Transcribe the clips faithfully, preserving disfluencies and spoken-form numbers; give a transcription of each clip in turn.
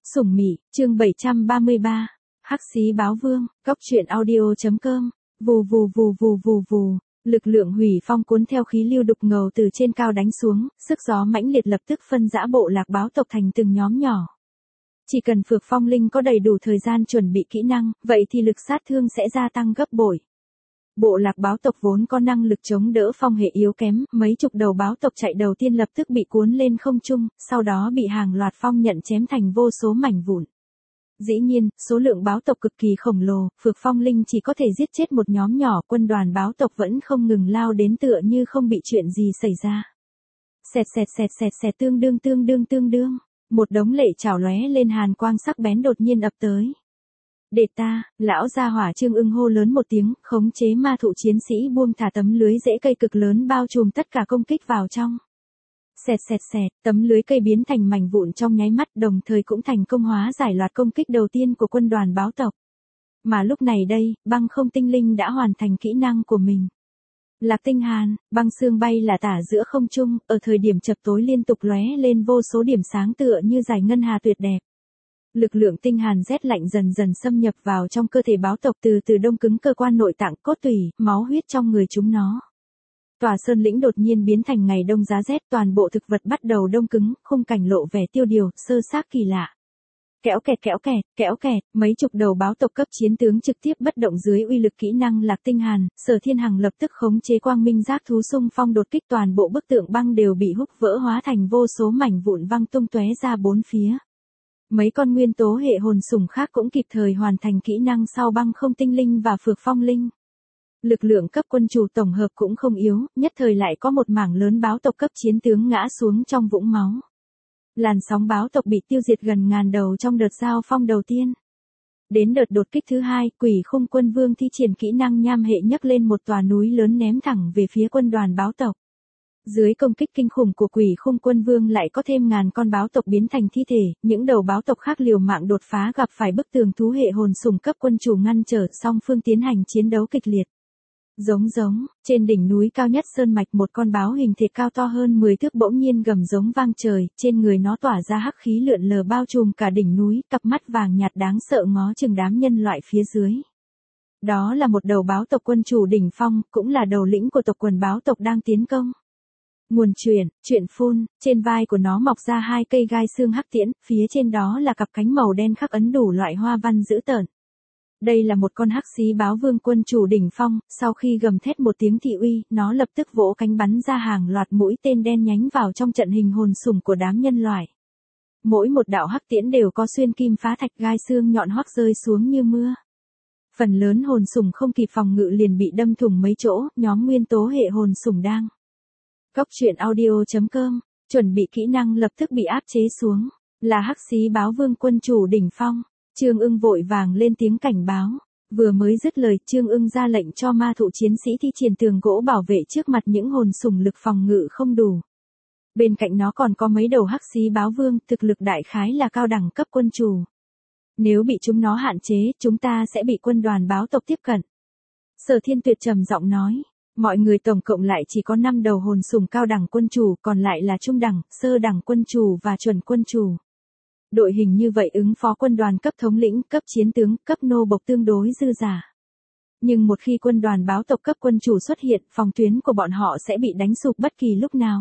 Sủng Mị, chương bảy trăm ba mươi ba. Hắc xí báo vương, góc truyện audio.com. Vù vù vù vù vù vù, lực lượng hủy phong cuốn theo khí lưu đục ngầu từ trên cao đánh xuống, sức gió mãnh liệt lập tức phân rã bộ lạc báo tộc thành từng nhóm nhỏ. Chỉ cần Phược Phong Linh có đầy đủ thời gian chuẩn bị kỹ năng, vậy thì lực sát thương sẽ gia tăng gấp bội. Bộ lạc báo tộc vốn có năng lực chống đỡ phong hệ yếu kém, mấy chục đầu báo tộc chạy đầu tiên lập tức bị cuốn lên không trung, sau đó bị hàng loạt phong nhận chém thành vô số mảnh vụn. Dĩ nhiên, số lượng báo tộc cực kỳ khổng lồ, Phược Phong Linh chỉ có thể giết chết một nhóm nhỏ, quân đoàn báo tộc vẫn không ngừng lao đến tựa như không bị chuyện gì xảy ra. Xẹt xẹt xẹt xẹt xẹt tương đương tương đương tương đương, một đống lệ chảo lóe lên hàn quang sắc bén đột nhiên ập tới. Để ta, lão gia hỏa Trương Ưng hô lớn một tiếng, khống chế ma thụ chiến sĩ buông thả tấm lưới rễ cây cực lớn bao trùm tất cả công kích vào trong. Xẹt xẹt xẹt, tấm lưới cây biến thành mảnh vụn trong nháy mắt, đồng thời cũng thành công hóa giải loạt công kích đầu tiên của quân đoàn báo tộc. Mà lúc này đây, băng không tinh linh đã hoàn thành kỹ năng của mình. Lạc tinh hàn, băng xương bay là tả giữa không trung, ở thời điểm chập tối liên tục lóe lên vô số điểm sáng tựa như dải ngân hà tuyệt đẹp. Lực lượng tinh hàn rét lạnh dần dần xâm nhập vào trong cơ thể báo tộc, từ từ đông cứng cơ quan nội tạng, cốt tủy, máu huyết trong người chúng nó. Tòa sơn lĩnh đột nhiên biến thành ngày đông giá rét, toàn bộ thực vật bắt đầu đông cứng, khung cảnh lộ vẻ tiêu điều, sơ xác kỳ lạ. Kéo kẹt kéo kẹt, kéo kẹt, mấy chục đầu báo tộc cấp chiến tướng trực tiếp bất động dưới uy lực kỹ năng Lạc tinh hàn, Sở Thiên Hằng lập tức khống chế quang minh giác thú xung phong đột kích, toàn bộ bức tượng băng đều bị húc vỡ hóa thành vô số mảnh vụn văng tung tóe ra bốn phía. Mấy con nguyên tố hệ hồn sủng khác cũng kịp thời hoàn thành kỹ năng sau băng không tinh linh và Phược Phong Linh. Lực lượng cấp quân chủ tổng hợp cũng không yếu, nhất thời lại có một mảng lớn báo tộc cấp chiến tướng ngã xuống trong vũng máu. Làn sóng báo tộc bị tiêu diệt gần ngàn đầu trong đợt giao phong đầu tiên. Đến đợt đột kích thứ hai, Quỷ Khung Quân Vương thi triển kỹ năng nham hệ nhấc lên một tòa núi lớn ném thẳng về phía quân đoàn báo tộc. Dưới công kích kinh khủng của Quỷ Khung Quân Vương lại có thêm ngàn con báo tộc biến thành thi thể, những đầu báo tộc khác liều mạng đột phá gặp phải bức tường thú hệ hồn sủng cấp quân chủ ngăn trở, song phương tiến hành chiến đấu kịch liệt. Giống giống, trên đỉnh núi cao nhất sơn mạch một con báo hình thịt cao to hơn mười thước bỗng nhiên gầm giống vang trời, trên người nó tỏa ra hắc khí lượn lờ bao trùm cả đỉnh núi, cặp mắt vàng nhạt đáng sợ ngó chừng đám nhân loại phía dưới. Đó là một đầu báo tộc quân chủ đỉnh phong, cũng là đầu lĩnh của tộc quần báo tộc đang tiến công. Nguồn truyền, truyện phun, trên vai của nó mọc ra hai cây gai xương hắc tiễn, phía trên đó là cặp cánh màu đen khắc ấn đủ loại hoa văn dữ tợn. Đây là một con hắc xí báo vương quân chủ đỉnh phong, sau khi gầm thét một tiếng thị uy, nó lập tức vỗ cánh bắn ra hàng loạt mũi tên đen nhánh vào trong trận hình hồn sủng của đám nhân loại. Mỗi một đạo hắc tiễn đều có xuyên kim phá thạch, gai xương nhọn hoắc rơi xuống như mưa. Phần lớn hồn sủng không kịp phòng ngự liền bị đâm thủng mấy chỗ, nhóm nguyên tố hệ hồn sủng đang. Góc truyện audio.com, chuẩn bị kỹ năng lập tức bị áp chế xuống, là hắc xí báo vương quân chủ đỉnh phong. Trương Ưng vội vàng lên tiếng cảnh báo, vừa mới dứt lời, Trương Ưng ra lệnh cho ma thụ chiến sĩ thi triển tường gỗ bảo vệ trước mặt những hồn sủng lực phòng ngự không đủ. Bên cạnh nó còn có mấy đầu hắc xí báo vương, thực lực đại khái là cao đẳng cấp quân chủ. Nếu bị chúng nó hạn chế, chúng ta sẽ bị quân đoàn báo tộc tiếp cận. Sở Thiên Tuyệt trầm giọng nói, mọi người tổng cộng lại chỉ có năm đầu hồn sủng cao đẳng quân chủ, còn lại là trung đẳng, sơ đẳng quân chủ và chuẩn quân chủ. Đội hình như vậy ứng phó quân đoàn cấp thống lĩnh, cấp chiến tướng, cấp nô bộc tương đối dư dả. Nhưng một khi quân đoàn báo tộc cấp quân chủ xuất hiện, phòng tuyến của bọn họ sẽ bị đánh sụp bất kỳ lúc nào.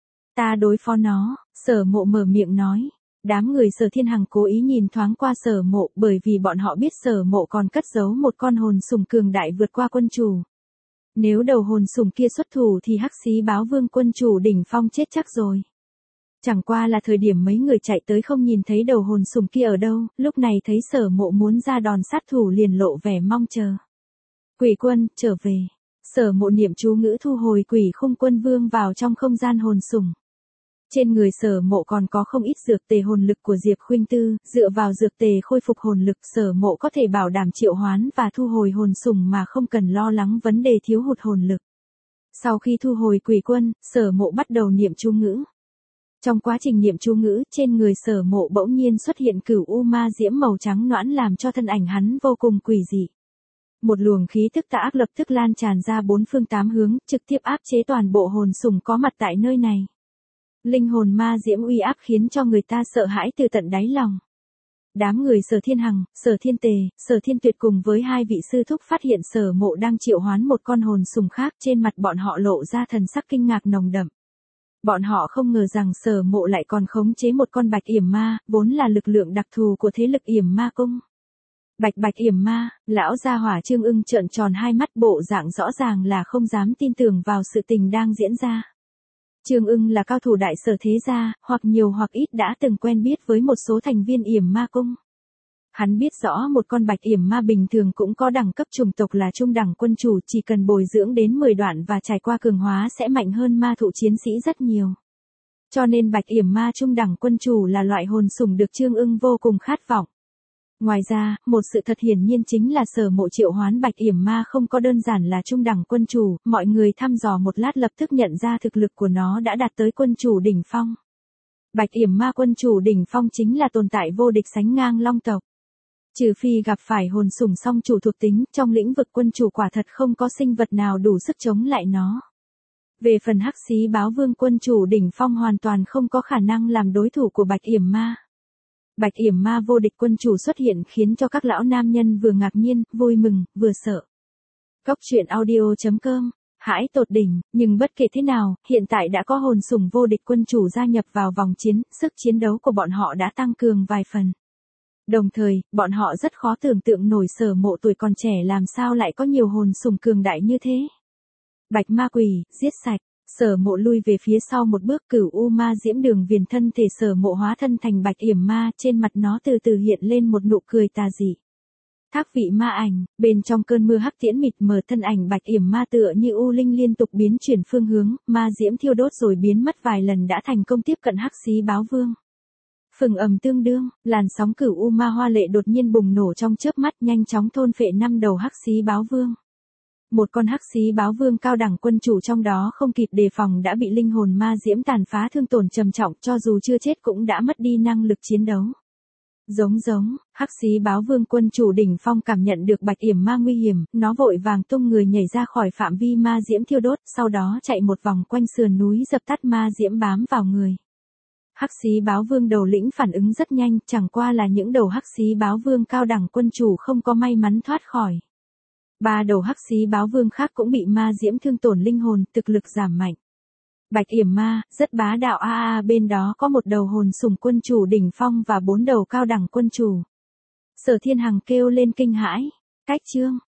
Ta đối phó nó, Sở Mộ mở miệng nói. Đám người Sở Thiên Hằng cố ý nhìn thoáng qua Sở Mộ, bởi vì bọn họ biết Sở Mộ còn cất giấu một con hồn sủng cường đại vượt qua quân chủ. Nếu đầu hồn sủng kia xuất thủ thì hắc xí báo vương quân chủ đỉnh phong chết chắc rồi. Chẳng qua là thời điểm mấy người chạy tới không nhìn thấy đầu hồn sủng kia ở đâu, lúc này thấy Sở Mộ muốn ra đòn sát thủ liền lộ vẻ mong chờ. Quỷ quân, trở về. Sở Mộ niệm chú ngữ thu hồi Quỷ Khung Quân Vương vào trong không gian hồn sủng. Trên người Sở Mộ còn có không ít dược tề hồn lực của Diệp Khuynh Tư, dựa vào dược tề khôi phục hồn lực, Sở Mộ có thể bảo đảm triệu hoán và thu hồi hồn sủng mà không cần lo lắng vấn đề thiếu hụt hồn lực. Sau khi thu hồi Quỷ Quân, Sở Mộ bắt đầu niệm chú ngữ. Trong quá trình niệm chú ngữ, trên người Sở Mộ bỗng nhiên xuất hiện cửu u ma diễm màu trắng nõn làm cho thân ảnh hắn vô cùng quỷ dị. Một luồng khí tức tà ác lập tức lan tràn ra bốn phương tám hướng, trực tiếp áp chế toàn bộ hồn sủng có mặt tại nơi này. Linh hồn ma diễm uy áp khiến cho người ta sợ hãi từ tận đáy lòng. Đám người Sở Thiên Hằng, Sở Thiên Tề, Sở Thiên Tuyệt cùng với hai vị sư thúc phát hiện Sở Mộ đang triệu hoán một con hồn sùng khác, trên mặt bọn họ lộ ra thần sắc kinh ngạc nồng đậm. Bọn họ không ngờ rằng Sở Mộ lại còn khống chế một con Bạch Yểm Ma, vốn là lực lượng đặc thù của thế lực Yểm Ma cung. Bạch Bạch Yểm Ma, lão gia hỏa Trương Ưng trợn tròn hai mắt, bộ dạng rõ ràng là không dám tin tưởng vào sự tình đang diễn ra. Trương Ưng là cao thủ đại Sở thế gia, hoặc nhiều hoặc ít đã từng quen biết với một số thành viên Yểm Ma cung. Hắn biết rõ một con Bạch Yểm Ma bình thường cũng có đẳng cấp chủng tộc là trung đẳng quân chủ, chỉ cần bồi dưỡng đến mười đoạn và trải qua cường hóa sẽ mạnh hơn ma thụ chiến sĩ rất nhiều. Cho nên Bạch Yểm Ma trung đẳng quân chủ là loại hồn sủng được Trương Ưng vô cùng khát vọng. Ngoài ra, một sự thật hiển nhiên chính là Sở Mộ triệu hoán Bạch Yểm Ma không có đơn giản là trung đẳng quân chủ, mọi người thăm dò một lát lập tức nhận ra thực lực của nó đã đạt tới quân chủ đỉnh phong. Bạch Yểm Ma quân chủ đỉnh phong chính là tồn tại vô địch sánh ngang long tộc. Trừ phi gặp phải hồn sủng song chủ thuộc tính, trong lĩnh vực quân chủ quả thật không có sinh vật nào đủ sức chống lại nó. Về phần Hắc Xí Báo Vương quân chủ đỉnh phong hoàn toàn không có khả năng làm đối thủ của Bạch Yểm Ma. Bạch Yểm Ma vô địch quân chủ xuất hiện khiến cho các lão nam nhân vừa ngạc nhiên, vui mừng, vừa sợ. Cốc truyện audio chấm com, hãi tột đỉnh, nhưng bất kể thế nào, hiện tại đã có hồn sủng vô địch quân chủ gia nhập vào vòng chiến, sức chiến đấu của bọn họ đã tăng cường vài phần. Đồng thời, bọn họ rất khó tưởng tượng nổi Sở Mộ tuổi còn trẻ làm sao lại có nhiều hồn sủng cường đại như thế. Bạch Ma Quỷ, giết sạch. Sở Mộ lui về phía sau một bước, Cửu U Ma Diễm Đường viền thân thể Sở Mộ hóa thân thành Bạch Yểm Ma, trên mặt nó từ từ hiện lên một nụ cười tà dị. Thác vị ma ảnh, bên trong cơn mưa hắc tiễn mịt mờ thân ảnh Bạch Yểm Ma tựa như u linh liên tục biến chuyển phương hướng, ma diễm thiêu đốt rồi biến mất vài lần đã thành công tiếp cận Hắc Xí Báo Vương. Phừng ầm tương đương, làn sóng Cửu U Ma hoa lệ đột nhiên bùng nổ trong chớp mắt, nhanh chóng thôn phệ năm đầu Hắc Xí Báo Vương. Một con Hắc Xí Báo Vương cao đẳng quân chủ trong đó không kịp đề phòng đã bị linh hồn ma diễm tàn phá thương tổn trầm trọng, cho dù chưa chết cũng đã mất đi năng lực chiến đấu. Giống giống, Hắc Xí Báo Vương quân chủ đỉnh phong cảm nhận được Bạch Yểm Ma nguy hiểm, nó vội vàng tung người nhảy ra khỏi phạm vi ma diễm thiêu đốt, sau đó chạy một vòng quanh sườn núi dập tắt ma diễm bám vào người. Hắc Xí Báo Vương đầu lĩnh phản ứng rất nhanh, chẳng qua là những đầu Hắc Xí Báo Vương cao đẳng quân chủ không có may mắn thoát khỏi. Ba đầu Hắc Xí Báo Vương khác cũng bị ma diễm thương tổn linh hồn, thực lực giảm mạnh. Bạch Yểm Ma, rất bá đạo a a bên đó có một đầu hồn sủng quân chủ đỉnh phong và bốn đầu cao đẳng quân chủ. Sở Thiên Hằng kêu lên kinh hãi. Cách chương